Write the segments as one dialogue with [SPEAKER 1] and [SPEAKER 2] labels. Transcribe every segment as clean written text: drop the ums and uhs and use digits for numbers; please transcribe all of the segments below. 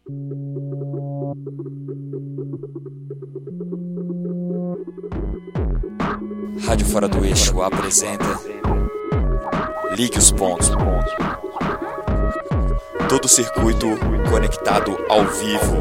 [SPEAKER 1] Rádio Fora do Eixo apresenta Ligue os Pontos. Todo o circuito conectado ao vivo.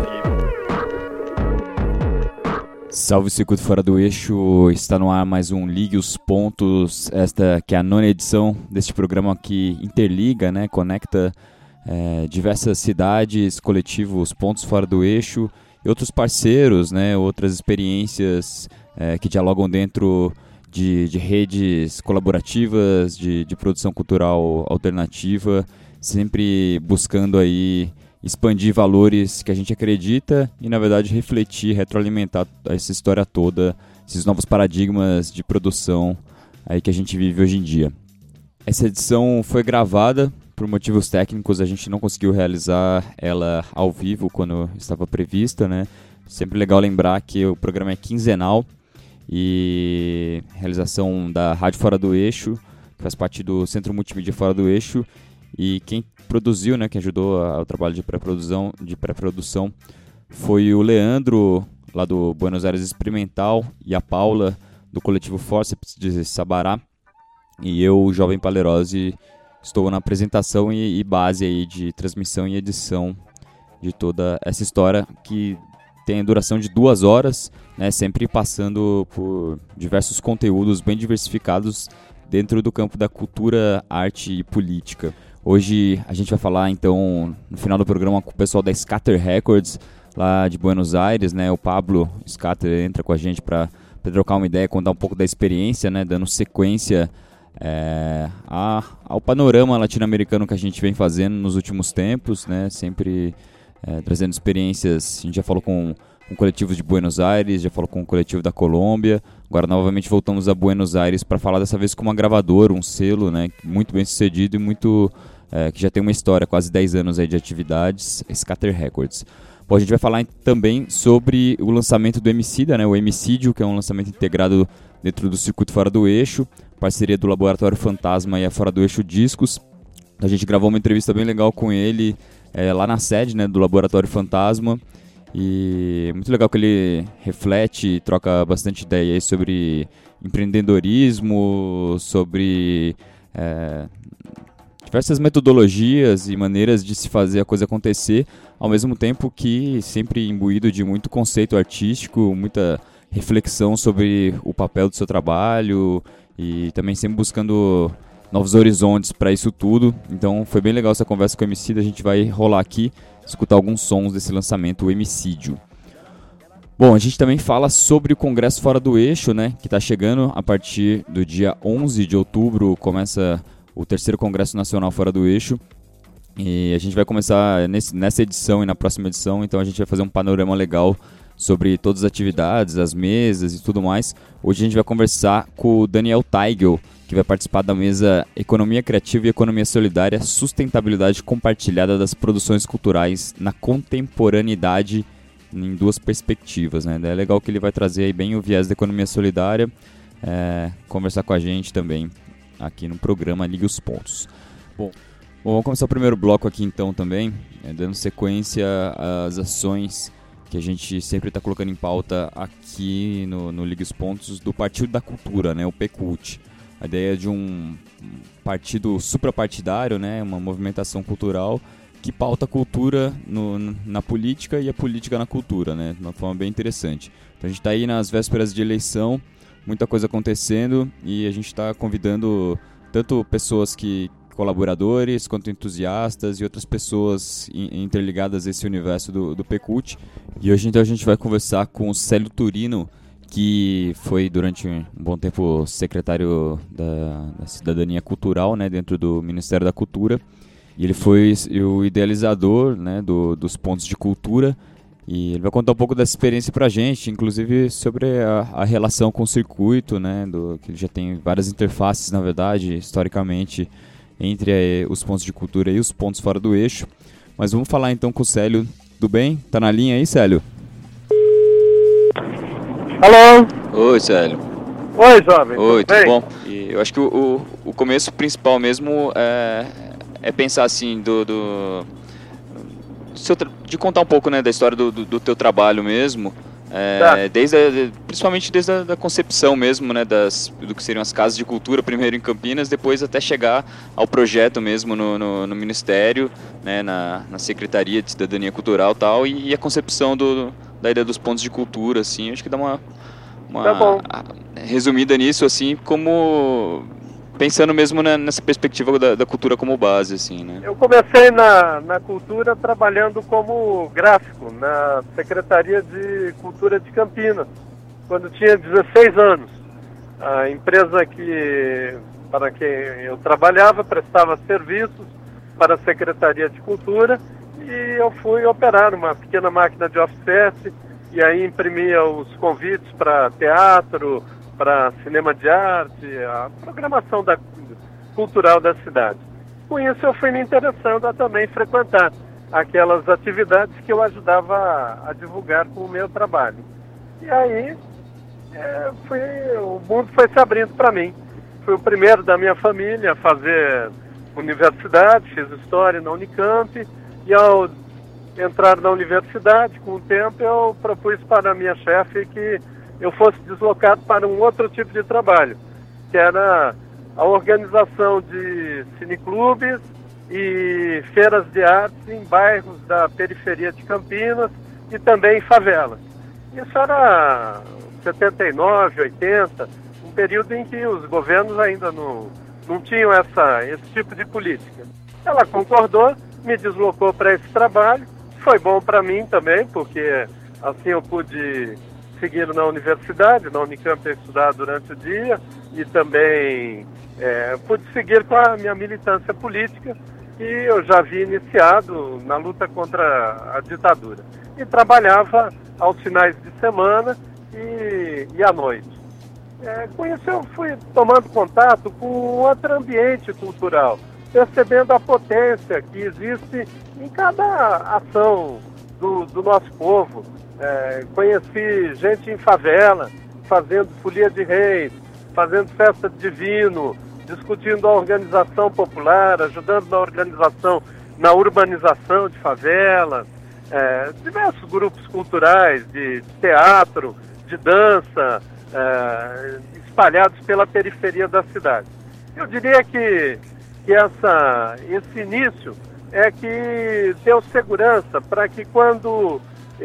[SPEAKER 1] Salve, Circuito Fora do Eixo, está no ar mais um Ligue os Pontos, esta que é a 9ª edição deste programa que interliga, né, conecta diversas cidades, coletivos, pontos fora do eixo e outros parceiros, né, outras experiências que dialogam dentro de redes colaborativas, de produção cultural alternativa, sempre buscando aí expandir valores que a gente acredita e, na verdade, refletir, retroalimentar essa história toda, esses novos paradigmas de produção aí que a gente vive hoje em dia. Essa edição foi gravada por motivos técnicos, a gente não conseguiu realizar ela ao vivo quando estava prevista, né? Sempre legal lembrar que o programa é quinzenal e realização da Rádio Fora do Eixo, que faz parte do Centro Multimídia Fora do Eixo, e quem produziu, né, quem ajudou ao trabalho de pré-produção foi o Leandro, lá do Buenos Aires Experimental, e a Paula, do coletivo Forceps de Sabará, e eu, o Jovem Palerose, estou na apresentação e base aí de transmissão e edição de toda essa história que tem a duração de 2 horas, né, sempre passando por diversos conteúdos bem diversificados dentro do campo da cultura, arte e política. Hoje a gente vai falar, então, no final do programa com o pessoal da Scatter Records, lá de Buenos Aires, né? O Pablo Scatter entra com a gente para trocar uma ideia, contar um pouco da experiência, né? Dando sequência ao panorama latino-americano que a gente vem fazendo nos últimos tempos, né? Sempre trazendo experiências. A gente já falou com coletivos de Buenos Aires, já falou com o coletivo da Colômbia. Agora novamente voltamos a Buenos Aires para falar dessa vez com uma gravadora, um selo, né? Muito bem sucedido e muito que já tem uma história, quase 10 anos aí de atividades, Scatter Records. Bom, a gente vai falar também sobre o lançamento do Emicida, né? O Emicídio, que é um lançamento integrado dentro do Circuito Fora do Eixo, parceria do Laboratório Fantasma e a Fora do Eixo Discos. A gente gravou uma entrevista bem legal com ele lá na sede, né, do Laboratório Fantasma. E muito legal que ele reflete e troca bastante ideia aí sobre empreendedorismo, sobre diversas metodologias e maneiras de se fazer a coisa acontecer, ao mesmo tempo que sempre imbuído de muito conceito artístico, muita reflexão sobre o papel do seu trabalho e também sempre buscando novos horizontes para isso tudo. Então foi bem legal essa conversa com o Emicida, a gente vai rolar aqui, escutar alguns sons desse lançamento, o Emicídio. Bom, a gente também fala sobre o Congresso Fora do Eixo, né, que está chegando a partir do dia 11 de outubro, começa o 3º Congresso Nacional Fora do Eixo, e a gente vai começar nessa edição e na próxima edição, então a gente vai fazer um panorama legal sobre todas as atividades, as mesas e tudo mais. Hoje a gente vai conversar com o Daniel Teigel, que vai participar da mesa Economia Criativa e Economia Solidária, Sustentabilidade Compartilhada das Produções Culturais na Contemporaneidade em 2 perspectivas, né? É legal que ele vai trazer aí bem o viés da economia solidária, conversar com a gente também aqui no programa Ligue os Pontos. Bom, vamos começar o primeiro bloco aqui então também, dando sequência às ações que a gente sempre está colocando em pauta aqui no Ligue os Pontos do Partido da Cultura, né? O PCult. A ideia de um partido suprapartidário, né, uma movimentação cultural que pauta a cultura na política e a política na cultura, né, de uma forma bem interessante. Então a gente está aí nas vésperas de eleição, muita coisa acontecendo e a gente está convidando tanto pessoas colaboradores, quanto entusiastas e outras pessoas interligadas a esse universo do PCult. E hoje então a gente vai conversar com o Célio Turino, que foi durante um bom tempo secretário da Cidadania Cultural, né, dentro do Ministério da Cultura. E ele foi o idealizador, né, dos pontos de cultura. E ele vai contar um pouco dessa experiência pra gente, inclusive sobre a relação com o circuito, né, que ele já tem várias interfaces, na verdade, historicamente, entre os pontos de cultura e os pontos fora do eixo. Mas vamos falar então com o Célio. Tudo bem? Tá na linha aí, Célio?
[SPEAKER 2] Alô?
[SPEAKER 1] Oi, Célio.
[SPEAKER 2] Oi, jovem.
[SPEAKER 1] Oi, tudo bom? E eu acho que o começo principal mesmo é pensar assim, de contar um pouco, né, da história do teu trabalho mesmo,
[SPEAKER 2] Tá.
[SPEAKER 1] principalmente desde a da concepção mesmo, né, do que seriam as casas de cultura, primeiro em Campinas, depois até chegar ao projeto mesmo no Ministério, né, na Secretaria de Cidadania Cultural e tal, e a concepção da ideia dos pontos de cultura, assim, acho que dá uma
[SPEAKER 2] Tá bom.
[SPEAKER 1] resumida nisso, assim, como pensando mesmo nessa perspectiva da cultura como base, assim, né?
[SPEAKER 2] Eu comecei na cultura trabalhando como gráfico na Secretaria de Cultura de Campinas, quando tinha 16 anos. A empresa para quem eu trabalhava prestava serviços para a Secretaria de Cultura e eu fui operar uma pequena máquina de offset e aí imprimia os convites para teatro, para cinema de arte, a programação cultural da cidade. Com isso eu fui me interessando a também frequentar aquelas atividades que eu ajudava a divulgar com o meu trabalho. E aí o mundo foi se abrindo para mim. Fui o primeiro da minha família a fazer universidade, fiz história na Unicamp e ao entrar na universidade, com o tempo eu propus para a minha chefe que eu fosse deslocado para um outro tipo de trabalho, que era a organização de cineclubes e feiras de artes em bairros da periferia de Campinas e também em favelas. Isso era 79, 80, um período em que os governos ainda não tinham esse tipo de política. Ela concordou, me deslocou para esse trabalho, foi bom para mim também, porque assim eu pude seguir na universidade, na Unicamp estudar durante o dia e também pude seguir com a minha militância política que eu já havia iniciado na luta contra a ditadura. E trabalhava aos finais de semana e à noite. Com isso eu fui tomando contato com outro ambiente cultural, percebendo a potência que existe em cada ação do nosso povo. Conheci gente em favela, fazendo folia de reis, fazendo festa de divino, discutindo a organização popular, ajudando na urbanização de favelas, diversos grupos culturais de teatro, de dança, espalhados pela periferia da cidade. Eu diria que esse início é que deu segurança para que quando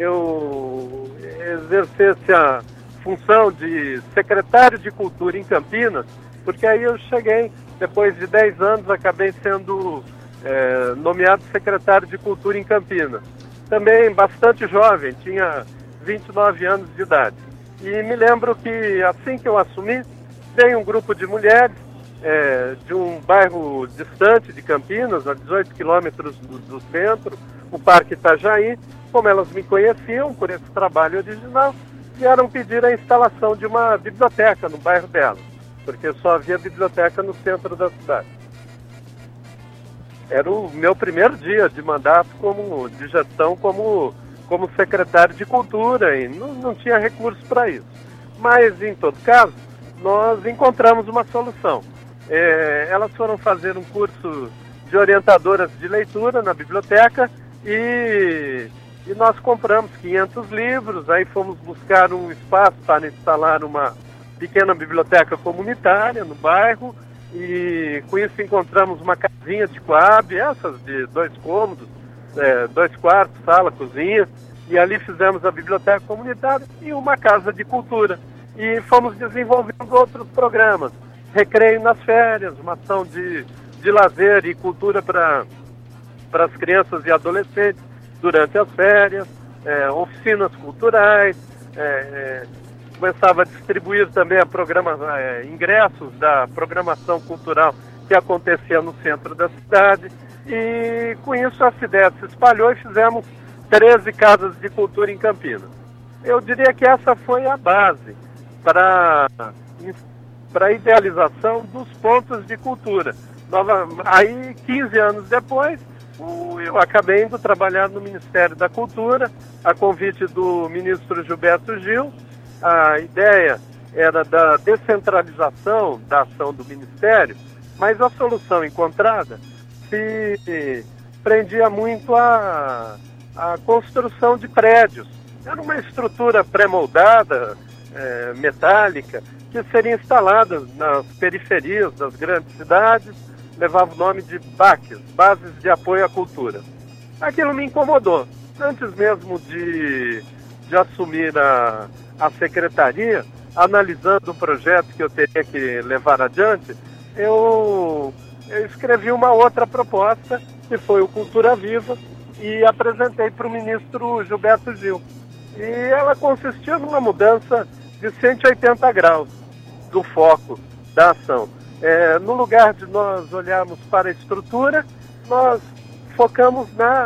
[SPEAKER 2] eu exercesse a função de secretário de Cultura em Campinas, porque aí eu cheguei, depois de 10 anos, acabei sendo nomeado secretário de Cultura em Campinas. Também bastante jovem, tinha 29 anos de idade. E me lembro que assim que eu assumi, veio um grupo de mulheres de um bairro distante de Campinas, a 18 quilômetros do centro, o Parque Itajaí. Como elas me conheciam por esse trabalho original, vieram pedir a instalação de uma biblioteca no bairro delas, porque só havia biblioteca no centro da cidade. Era o meu primeiro dia de mandato de gestão como secretário de Cultura e não tinha recursos para isso. Mas, em todo caso, nós encontramos uma solução. Elas foram fazer um curso de orientadoras de leitura na biblioteca e nós compramos 500 livros, aí fomos buscar um espaço para instalar uma pequena biblioteca comunitária no bairro e com isso encontramos uma casinha de Coab, essas de 2 cômodos, 2 quartos, sala, cozinha, e ali fizemos a biblioteca comunitária e uma casa de cultura. E fomos desenvolvendo outros programas, recreio nas férias, uma ação de lazer e cultura para as crianças e adolescentes durante as férias, oficinas culturais, começava a distribuir também ingressos da programação cultural que acontecia no centro da cidade. E com isso essa ideia se espalhou e fizemos 13 casas de cultura em Campinas. Eu diria que essa foi a base para a idealização dos pontos de cultura. Aí, 15 anos depois, eu acabei indo trabalhar no Ministério da Cultura, a convite do ministro Gilberto Gil. A ideia era da descentralização da ação do Ministério, mas a solução encontrada se prendia muito a a construção de prédios. Era uma estrutura pré-moldada, metálica, que seria instalada nas periferias das grandes cidades, levava o nome de BACs, Bases de Apoio à Cultura. Aquilo me incomodou. Antes mesmo de assumir a secretaria, analisando o projeto que eu teria que levar adiante, eu escrevi uma outra proposta, que foi o Cultura Viva, e apresentei para o ministro Gilberto Gil. E ela consistia numa mudança de 180 graus do foco da ação. No lugar de nós olharmos para a estrutura, nós focamos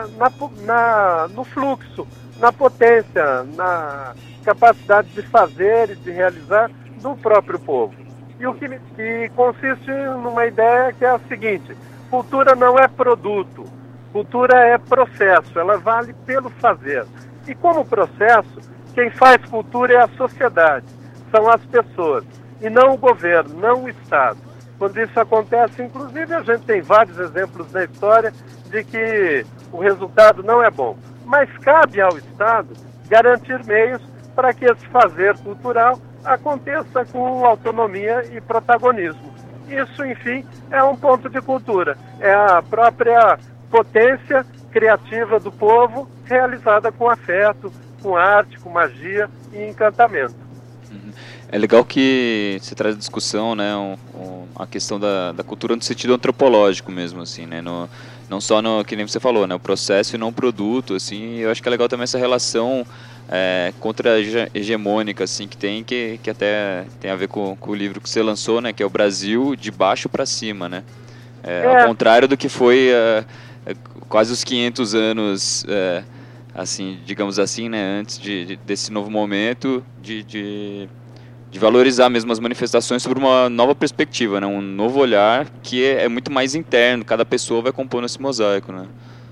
[SPEAKER 2] no fluxo, na potência, na capacidade de fazer e de realizar do próprio povo. E o que consiste numa ideia que é a seguinte: cultura não é produto, cultura é processo, ela vale pelo fazer. E como processo, quem faz cultura é a sociedade, são as pessoas, e não o governo, não o Estado. Quando isso acontece, inclusive, a gente tem vários exemplos na história de que o resultado não é bom. Mas cabe ao Estado garantir meios para que esse fazer cultural aconteça com autonomia e protagonismo. Isso, enfim, é um ponto de cultura. É a própria potência criativa do povo realizada com afeto, com arte, com magia e encantamento.
[SPEAKER 1] É legal que você traz a discussão, né, a questão da cultura no sentido antropológico mesmo, assim, né, não só no, que nem você falou, né, o processo e não o produto, assim. Eu acho que é legal também essa relação contra-hegemônica, assim, que até tem a ver com o livro que você lançou, né, que é o Brasil de baixo para cima, né, ao contrário do que foi quase os 500 anos, assim, digamos assim, né, antes desse novo momento de valorizar mesmo as manifestações sobre uma nova perspectiva, né? Um novo olhar que é muito mais interno, cada pessoa vai compondo esse mosaico, né?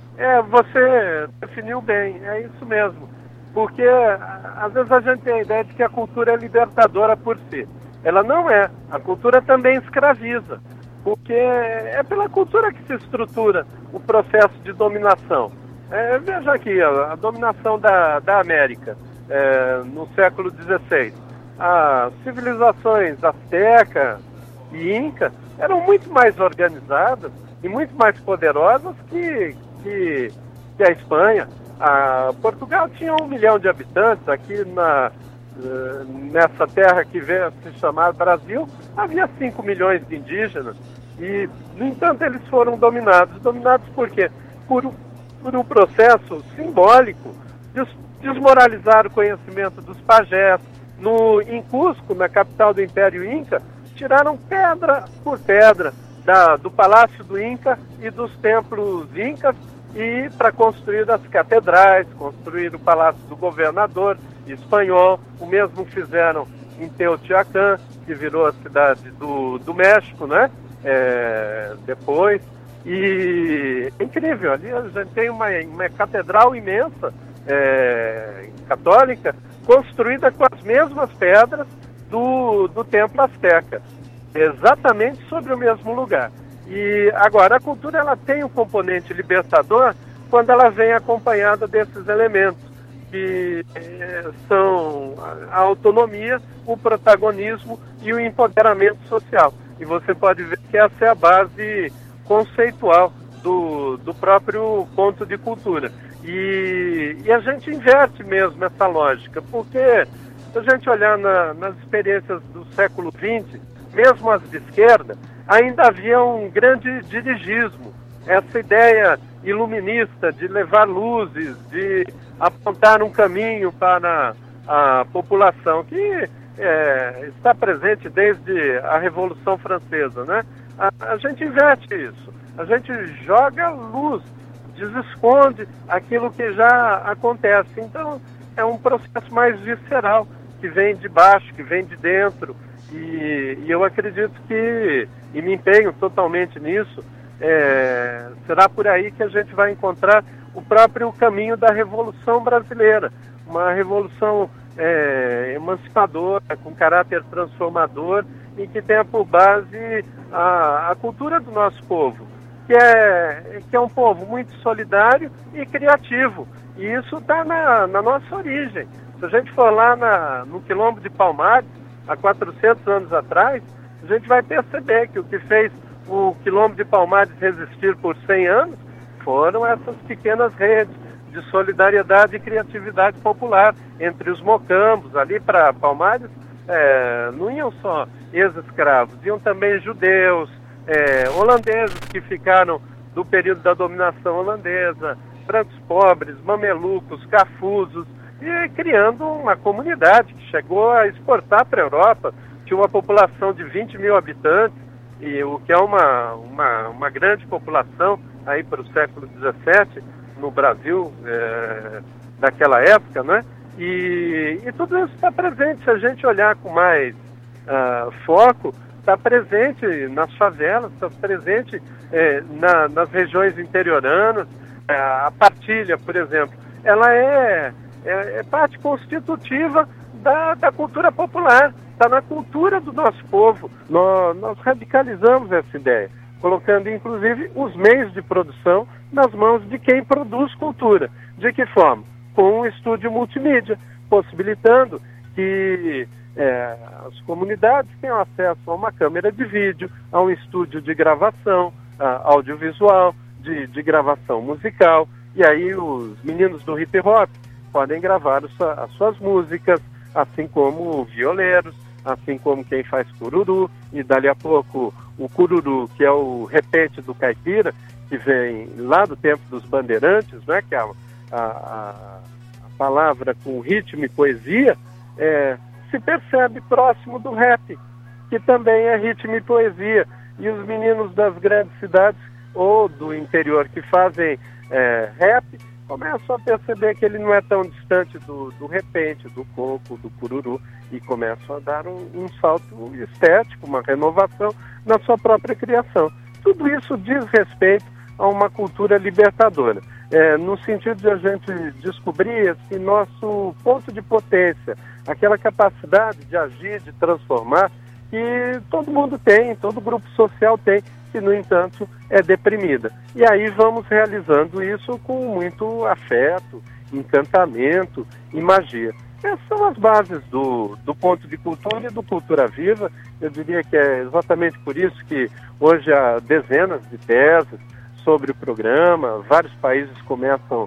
[SPEAKER 2] Você definiu bem, é isso mesmo. Porque às vezes a gente tem a ideia de que a cultura é libertadora por si. Ela não é. A cultura também escraviza, porque é pela cultura que se estrutura o processo de dominação. Veja aqui, a dominação da América no século XVI. As civilizações azteca e inca eram muito mais organizadas e muito mais poderosas que a Espanha. Portugal tinha 1 milhão de habitantes. Aqui nessa terra que veio a se chamar Brasil, havia 5 milhões de indígenas. E, no entanto, eles foram dominados. Dominados por quê? Por um processo simbólico de desmoralizar o conhecimento dos pajés. Em Cusco, na capital do Império Inca, tiraram pedra por pedra do Palácio do Inca e dos templos incas, e para construir as catedrais, construir o Palácio do Governador espanhol. O mesmo fizeram em Teotihuacan, que virou a cidade do México, né? Depois. E é incrível, ali a gente tem uma catedral imensa, católica, construída com as mesmas pedras do templo azteca, exatamente sobre o mesmo lugar. E agora, a cultura ela tem um componente libertador quando ela vem acompanhada desses elementos, que são a autonomia, o protagonismo e o empoderamento social. E você pode ver que essa é a base conceitual do próprio ponto de cultura. E a gente inverte mesmo essa lógica, porque se a gente olhar nas experiências do século XX, mesmo as de esquerda, ainda havia um grande dirigismo, essa ideia iluminista de levar luzes, de apontar um caminho para a população, que está presente desde a Revolução Francesa, né? A gente inverte isso, a gente joga luz, desesconde aquilo que já acontece. Então, é um processo mais visceral, que vem de baixo, que vem de dentro, e eu acredito que, e me empenho totalmente nisso, será por aí que a gente vai encontrar o próprio caminho da Revolução Brasileira, uma revolução emancipadora, com caráter transformador, e que tenha por base a cultura do nosso povo, que é um povo muito solidário e criativo, E isso está na nossa origem. Se a gente for lá no Quilombo de Palmares, há 400 anos atrás, a gente vai perceber que o que fez o Quilombo de Palmares resistir por 100 anos foram essas pequenas redes de solidariedade e criatividade popular entre os mocambos. Ali para Palmares não iam só ex-escravos, iam também judeus, holandeses que ficaram do período da dominação holandesa, brancos pobres, mamelucos, cafusos, e criando uma comunidade que chegou a exportar para a Europa. Tinha uma população de 20 mil habitantes, e o que é uma grande população aí para o século XVII no Brasil daquela época, né? E tudo isso está presente. Se a gente olhar com mais foco, está presente nas favelas, está presente nas regiões interioranas. A partilha, por exemplo, ela é parte constitutiva da cultura popular, está na cultura do nosso povo. Nós radicalizamos essa ideia, colocando inclusive os meios de produção nas mãos de quem produz cultura. De que forma? Com um estúdio multimídia, possibilitando que as comunidades tenham acesso a uma câmera de vídeo, a um estúdio de gravação audiovisual, de gravação musical, e aí os meninos do hip hop podem gravar as suas músicas, assim como violeiros, assim como quem faz cururu, e dali a pouco o cururu, que é o repente do caipira, que vem lá do tempo dos bandeirantes, né, que é a palavra com ritmo e poesia, se percebe próximo do rap, que também é ritmo e poesia. E os meninos das grandes cidades ou do interior que fazem rap, começam a perceber que ele não é tão distante do repente, do coco, do cururu, e começam a dar um salto estético, uma renovação na sua própria criação. Tudo isso diz respeito a uma cultura libertadora, no sentido de a gente descobrir esse nosso ponto de potência, aquela capacidade de agir, de transformar, que todo mundo tem, todo grupo social tem, que, no entanto, é deprimida. E aí vamos realizando isso com muito afeto, encantamento e magia. Essas são as bases do ponto de cultura e do Cultura Viva. Eu diria que é exatamente por isso que hoje há dezenas de teses sobre o programa, vários países começam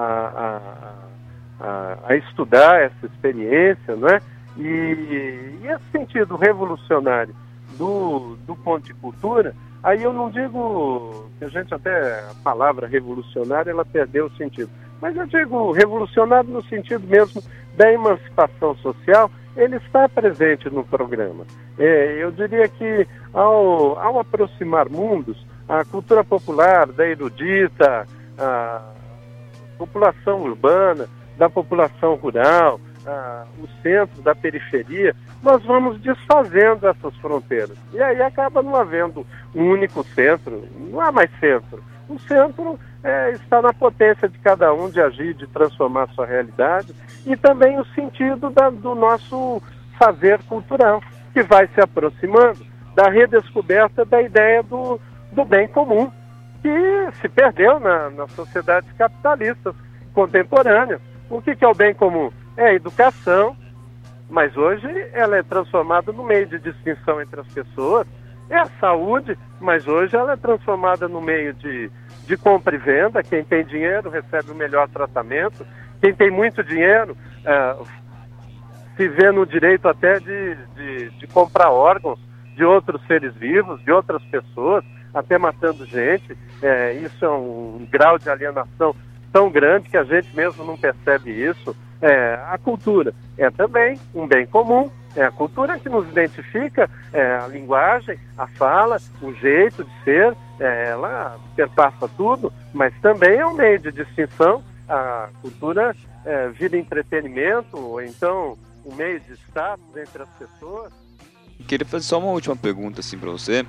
[SPEAKER 2] a estudar essa experiência, não é? E esse sentido revolucionário do ponto de cultura, aí eu não digo que a palavra revolucionária, ela perdeu o sentido, mas eu digo revolucionário no sentido mesmo da emancipação social, ele está presente no programa. Eu diria que ao aproximar mundos, a cultura popular, da erudita, a população urbana, da população rural, o centro, da periferia, nós vamos desfazendo essas fronteiras. E aí acaba não havendo um único centro, não há mais centro. O centro está na potência de cada um de agir, de transformar a sua realidade, e também o sentido do nosso fazer cultural, que vai se aproximando da redescoberta da ideia do bem comum, que se perdeu nas sociedades capitalistas contemporâneas. O que é o bem comum? É a educação, mas hoje ela é transformada no meio de distinção entre as pessoas. É a saúde, mas hoje ela é transformada no meio de compra e venda. Quem tem dinheiro recebe o melhor tratamento. Quem tem muito dinheiro se vê no direito até de comprar órgãos de outros seres vivos, de outras pessoas, até matando gente. Isso é um grau de alienação tão grande que a gente mesmo não percebe isso. A cultura é também um bem comum, é a cultura que nos identifica, a linguagem, a fala, o jeito de ser, ela perpassa tudo, mas também é um meio de distinção. A cultura vira entretenimento, ou então um meio de status entre as pessoas.
[SPEAKER 1] Queria fazer só uma última pergunta assim, para você,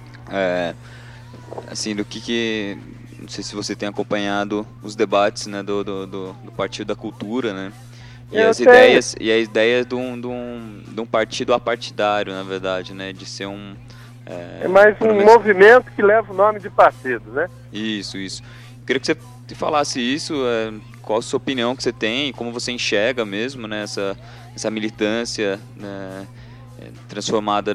[SPEAKER 1] assim, do que não sei se você tem acompanhado os debates, né, do Partido da Cultura, né? E as ideias de um partido apartidário, na verdade, né? De ser um...
[SPEAKER 2] É mais um movimento que leva o nome de partido, né?
[SPEAKER 1] Isso. Queria que você falasse isso, qual a sua opinião que você tem, como você enxerga mesmo, né, essa militância, né, transformada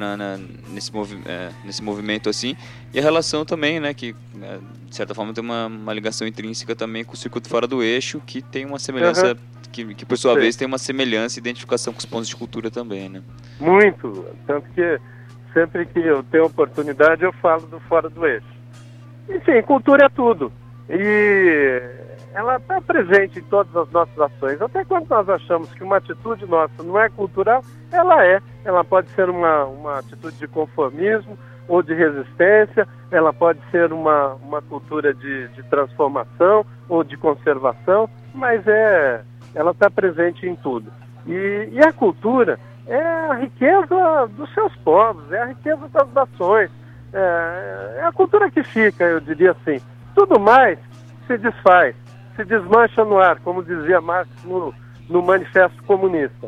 [SPEAKER 1] nesse movimento assim, e a relação também, né, que de certa forma tem uma ligação intrínseca também com o circuito fora do eixo, que tem uma semelhança, que por sua vez tem uma semelhança e identificação com os pontos de cultura também, né?
[SPEAKER 2] Muito, tanto que sempre que eu tenho oportunidade eu falo do fora do eixo. Enfim, cultura é tudo, e ela está presente em todas as nossas ações, até quando nós achamos que uma atitude nossa não é cultural, ela pode ser uma atitude de conformismo ou de resistência, ela pode ser uma cultura de transformação ou de conservação, mas ela está presente em tudo. E a cultura é a riqueza dos seus povos, é a riqueza das nações, é a cultura que fica, eu diria assim. Tudo mais se desfaz, se desmancha no ar, como dizia Marx no Manifesto Comunista.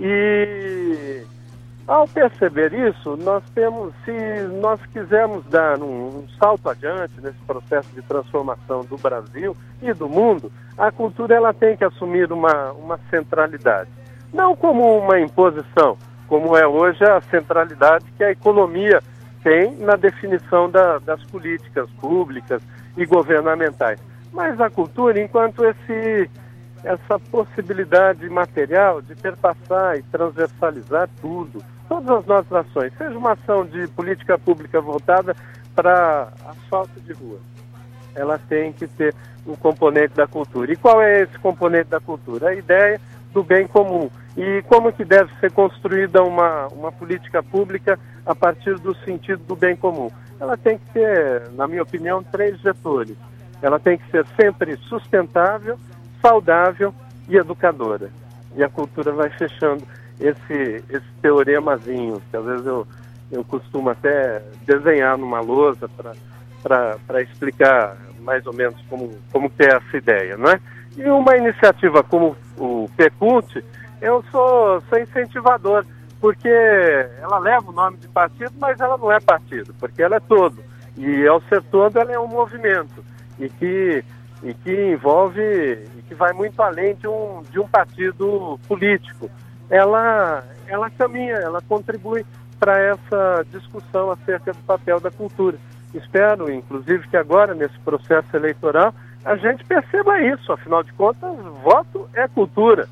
[SPEAKER 2] E ao perceber isso, se nós quisermos dar um salto adiante nesse processo de transformação do Brasil e do mundo, a cultura ela tem que assumir uma centralidade. Não como uma imposição, como é hoje a centralidade que a economia tem na definição das políticas públicas e governamentais. Mas a cultura, enquanto essa possibilidade material de perpassar e transversalizar tudo, todas as nossas ações, seja uma ação de política pública voltada para asfalto de rua, ela tem que ter um componente da cultura. E qual é esse componente da cultura? A ideia do bem comum. E como que deve ser construída uma política pública a partir do sentido do bem comum? Ela tem que ter, na minha opinião, 3 vetores. Ela tem que ser sempre sustentável, saudável e educadora. E a cultura vai fechando esse teoremazinho, que às vezes eu costumo até desenhar numa lousa para explicar mais ou menos como que é essa ideia, não é? E uma iniciativa como o PECULT, eu sou incentivador, porque ela leva o nome de partido, mas ela não é partido, porque ela é todo. E ao ser todo, ela é um movimento, e que envolve, e que vai muito além de um partido político. Ela caminha, ela contribui para essa discussão acerca do papel da cultura. Espero, inclusive, que agora, nesse processo eleitoral, a gente perceba isso. Afinal de contas, voto é cultura.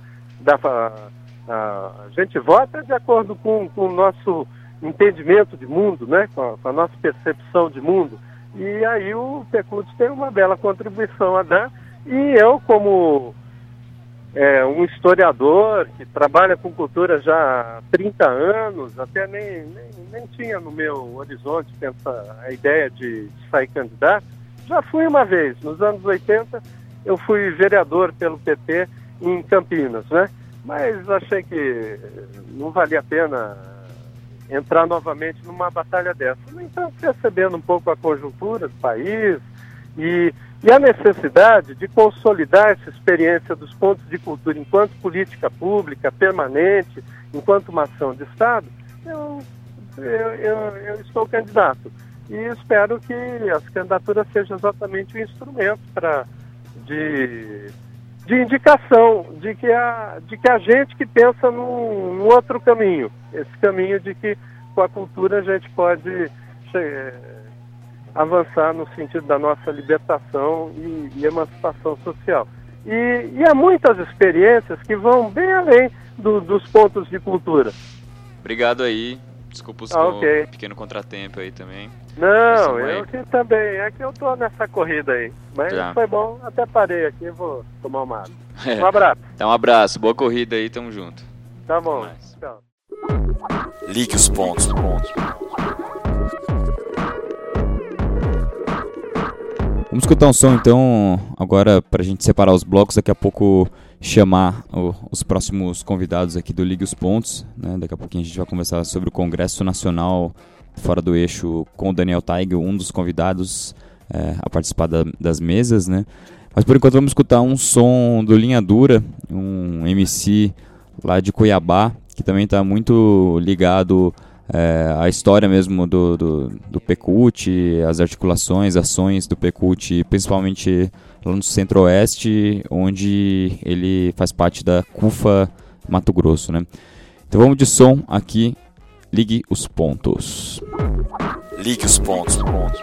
[SPEAKER 2] A gente vota de acordo com o nosso entendimento de mundo, né? Com a nossa percepção de mundo. E aí o PECULT tem uma bela contribuição a dar. E eu, como um historiador que trabalha com cultura já há 30 anos, até nem tinha no meu horizonte a ideia de sair candidato. Já fui uma vez, nos anos 80, eu fui vereador pelo PT em Campinas, né? Mas achei que não valia a pena entrar novamente numa batalha dessa. No entanto, percebendo um pouco a conjuntura do país e a necessidade de consolidar essa experiência dos pontos de cultura enquanto política pública permanente, enquanto uma ação de Estado, eu estou candidato. E espero que as candidaturas sejam exatamente um instrumento de indicação de que a gente que pensa num outro caminho, esse caminho de que com a cultura a gente pode avançar no sentido da nossa libertação e emancipação social. E há muitas experiências que vão bem além dos pontos de cultura.
[SPEAKER 1] Obrigado aí. Desculpa o pequeno contratempo aí também.
[SPEAKER 2] Não, eu aqui também. É que eu tô nessa corrida aí. Mas foi bom, até parei aqui, vou tomar uma água. Um abraço.
[SPEAKER 1] Então, um abraço. Boa corrida aí, tamo junto.
[SPEAKER 2] Tá bom. Tchau.
[SPEAKER 3] Ligue os pontos.
[SPEAKER 1] Vamos escutar um som então, agora pra gente separar os blocos, daqui a pouco chamar os próximos convidados aqui do Ligue os Pontos, né? Daqui a pouquinho a gente vai conversar sobre o Congresso Nacional Fora do Eixo com o Daniel Taig, um dos convidados a participar das mesas, né? Mas por enquanto vamos escutar um som do Linha Dura, um MC lá de Cuiabá, que também está muito ligado à história mesmo do PECULT, as articulações, ações do PECULT, principalmente lá no Centro-Oeste, onde ele faz parte da CUFA Mato Grosso, né? Então vamos de som aqui, ligue os pontos.
[SPEAKER 3] Ligue os pontos.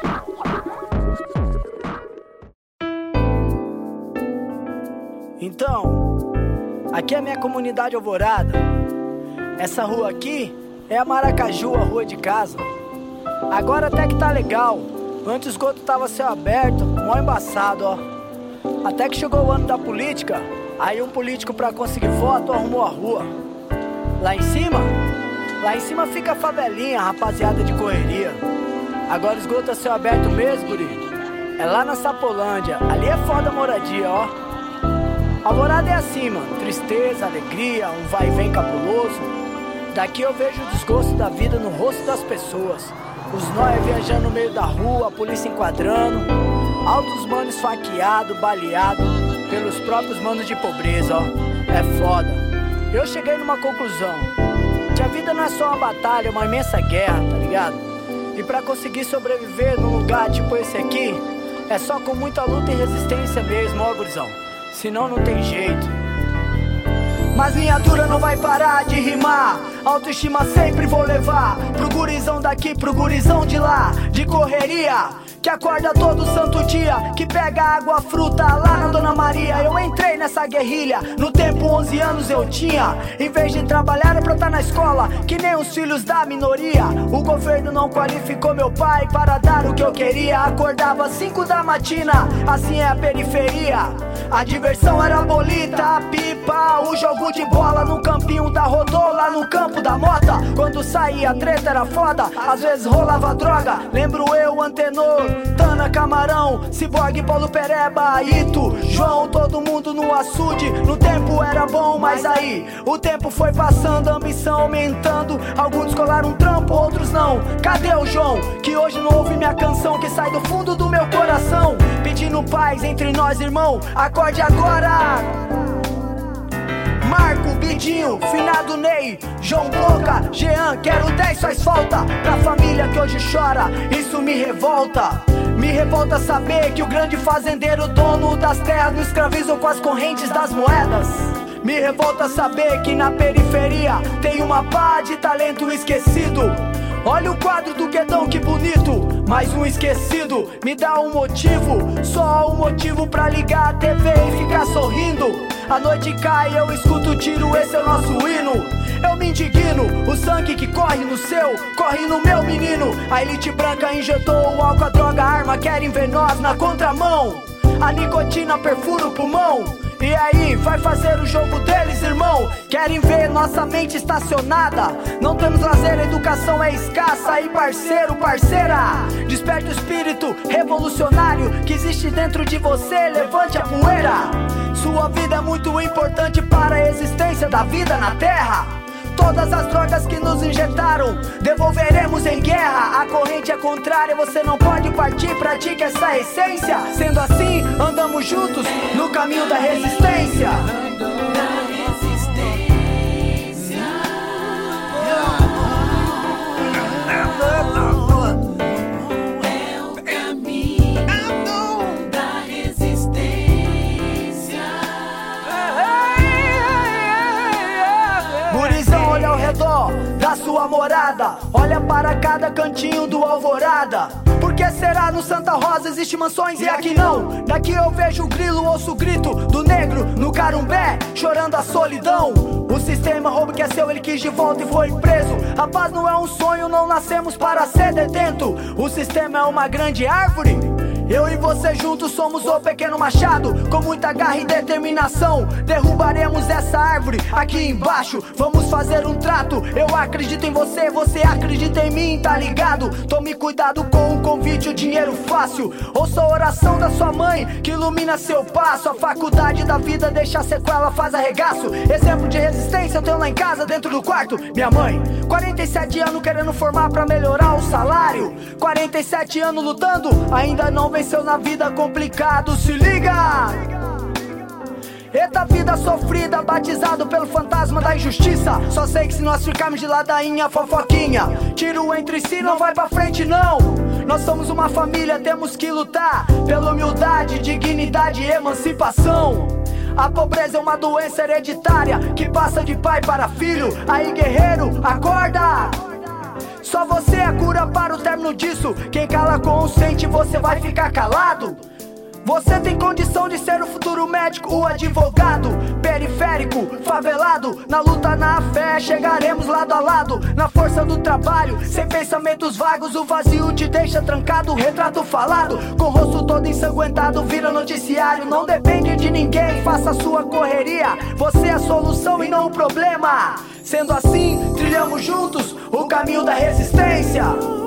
[SPEAKER 4] Então, aqui é a minha comunidade Alvorada. Essa rua aqui é a Maracaju, a rua de casa. Agora até que tá legal. Antes o esgoto tava céu aberto, mó embaçado, ó. Até que chegou o ano da política, aí um político pra conseguir voto arrumou a rua. Lá em cima fica a favelinha, rapaziada de correria. Agora o esgoto é céu aberto mesmo, guri. É lá na Sapolândia, ali é foda a moradia, ó. Alvorada é assim, mano, tristeza, alegria, um vai e vem cabuloso. Daqui eu vejo o desgosto da vida no rosto das pessoas. Os nóia viajando no meio da rua, a polícia enquadrando. Altos manos esfaqueados, baleados pelos próprios manos de pobreza, ó. É foda. Eu cheguei numa conclusão, que a vida não é só uma batalha, é uma imensa guerra, tá ligado? E pra conseguir sobreviver num lugar tipo esse aqui, é só com muita luta e resistência mesmo, ó, gurizão. Senão não tem jeito. Mas minha dura não vai parar de rimar. Autoestima sempre vou levar. Pro gurizão daqui, pro gurizão de lá. De correria, que acorda todo santo dia, que pega água, fruta lá na Dona Maria. Eu entrei nessa guerrilha, no tempo 11 anos eu tinha. Em vez de trabalhar era pra estar na escola, que nem os filhos da minoria. O governo não qualificou meu pai para dar o que eu queria. Acordava às 5 da matina, assim é a periferia. A diversão era a bolita, a pipa, o jogo de bola no campinho da Rodô, lá no campo da Mota. Quando saía a treta era foda, às vezes rolava droga. Lembro eu, Antenor, Tana, Camarão, Ciborgue, Paulo Pereba, Ito, João, todo mundo no açude. No tempo era bom, mas aí o tempo foi passando, a ambição aumentando. Alguns colaram um trampo, outros não. Cadê o João, que hoje não ouve minha canção, que sai do fundo do meu coração, pedindo paz entre nós, irmão, acorde agora. Marco, Bidinho, Finado Ney, João Boca, Jean, quero 10, faz falta pra família que hoje chora, isso me revolta. Me revolta saber que o grande fazendeiro, dono das terras, nos escravizam com as correntes das moedas. Me revolta saber que na periferia tem uma pá de talento esquecido. Olha o quadro do Guedão, que bonito, mais um esquecido. Me dá um motivo, só um motivo pra ligar a TV e ficar sorrindo. A noite cai, eu escuto tiro, esse é o nosso hino. Eu me indigno, o sangue que corre no seu, corre no meu menino. A elite branca injetou o álcool, a droga, a arma, querem ver nós na contramão. A nicotina perfura o pulmão. E aí, vai fazer o jogo deles, irmão? Querem ver nossa mente estacionada? Não temos lazer, a educação é escassa. E parceiro, parceira, desperta o espírito revolucionário que existe dentro de você, levante a poeira. Sua vida é muito importante para a existência da vida na terra. Todas as drogas que nos injetaram devolveremos em guerra. A corrente é contrária, você não pode partir, pratique essa essência. Sendo assim, andamos juntos no caminho da resistência. Da sua morada, olha para cada cantinho do Alvorada. Por que será no Santa Rosa existe mansões e aqui não? Daqui eu vejo o grilo, ouço o grito do negro no Carumbé, chorando a solidão. O sistema rouba o que é seu, ele quis de volta e foi preso. A paz não é um sonho, não nascemos para ser detento. O sistema é uma grande árvore, eu e você juntos somos o pequeno machado. Com muita garra e determinação derrubaremos essa árvore aqui embaixo. Vamos fazer um trato, eu acredito em você, você acredita em mim, tá ligado? Tome cuidado com o convite, o dinheiro fácil. Ouça a oração da sua mãe que ilumina seu passo. A faculdade da vida deixa sequela, faz arregaço. Exemplo de resistência eu tenho lá em casa, dentro do quarto. Minha mãe, 47 anos querendo formar pra melhorar o salário. 47 anos lutando, ainda não venceu na vida, complicado, se liga! Eita vida sofrida, batizado pelo fantasma da injustiça. Só sei que se nós ficarmos de ladainha, fofoquinha, tiro entre si não vai pra frente não. Nós somos uma família, temos que lutar pela humildade, dignidade e emancipação. A pobreza é uma doença hereditária que passa de pai para filho. Aí, guerreiro, acorda! Só você é a cura para o término disso. Quem cala consente, você vai ficar calado. Você tem condição de ser o futuro médico, o advogado, periférico, favelado. Na luta, na fé, chegaremos lado a lado. Na força do trabalho, sem pensamentos vagos. O vazio te deixa trancado, retrato falado. Com o rosto todo ensanguentado, vira noticiário. Não depende de ninguém, faça a sua correria. Você é a solução e não o problema. Sendo assim, trilhamos juntos o caminho da resistência.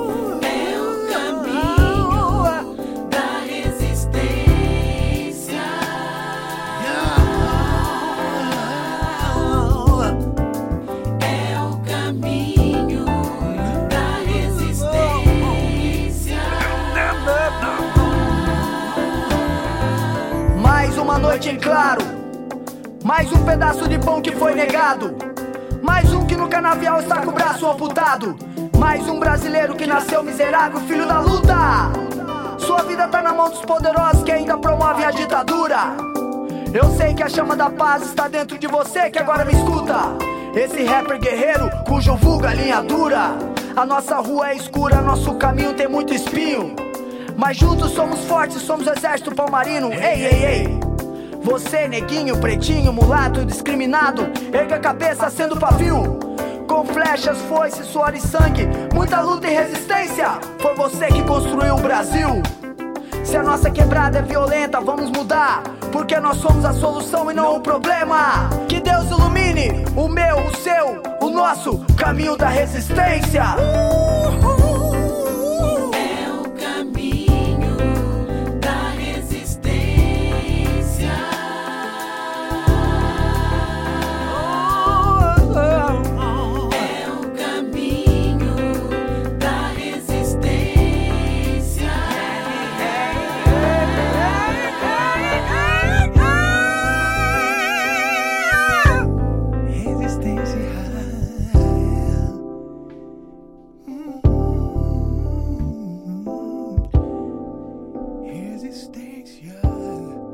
[SPEAKER 4] Uma noite em claro, mais um pedaço de pão que foi negado, mais um que no canavial está com o braço amputado, mais um brasileiro que nasceu miserável, filho da luta. Sua vida tá na mão dos poderosos que ainda promovem a ditadura. Eu sei que a chama da paz está dentro de você que agora me escuta. Esse rapper guerreiro cujo vulgo é linha dura. A nossa rua é escura, nosso caminho tem muito espinho, mas juntos somos fortes, somos o exército palmarino. Ei, ei, ei. Você, neguinho, pretinho, mulato, discriminado, erga a cabeça sendo pavio. Com flechas, foice, suor e sangue, muita luta e resistência. Foi você que construiu o Brasil. Se a nossa quebrada é violenta, vamos mudar, porque nós somos a solução e não o problema. Que Deus ilumine o meu, o seu, o nosso caminho da resistência.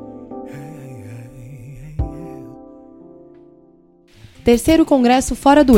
[SPEAKER 5] Terceiro Congresso Fora do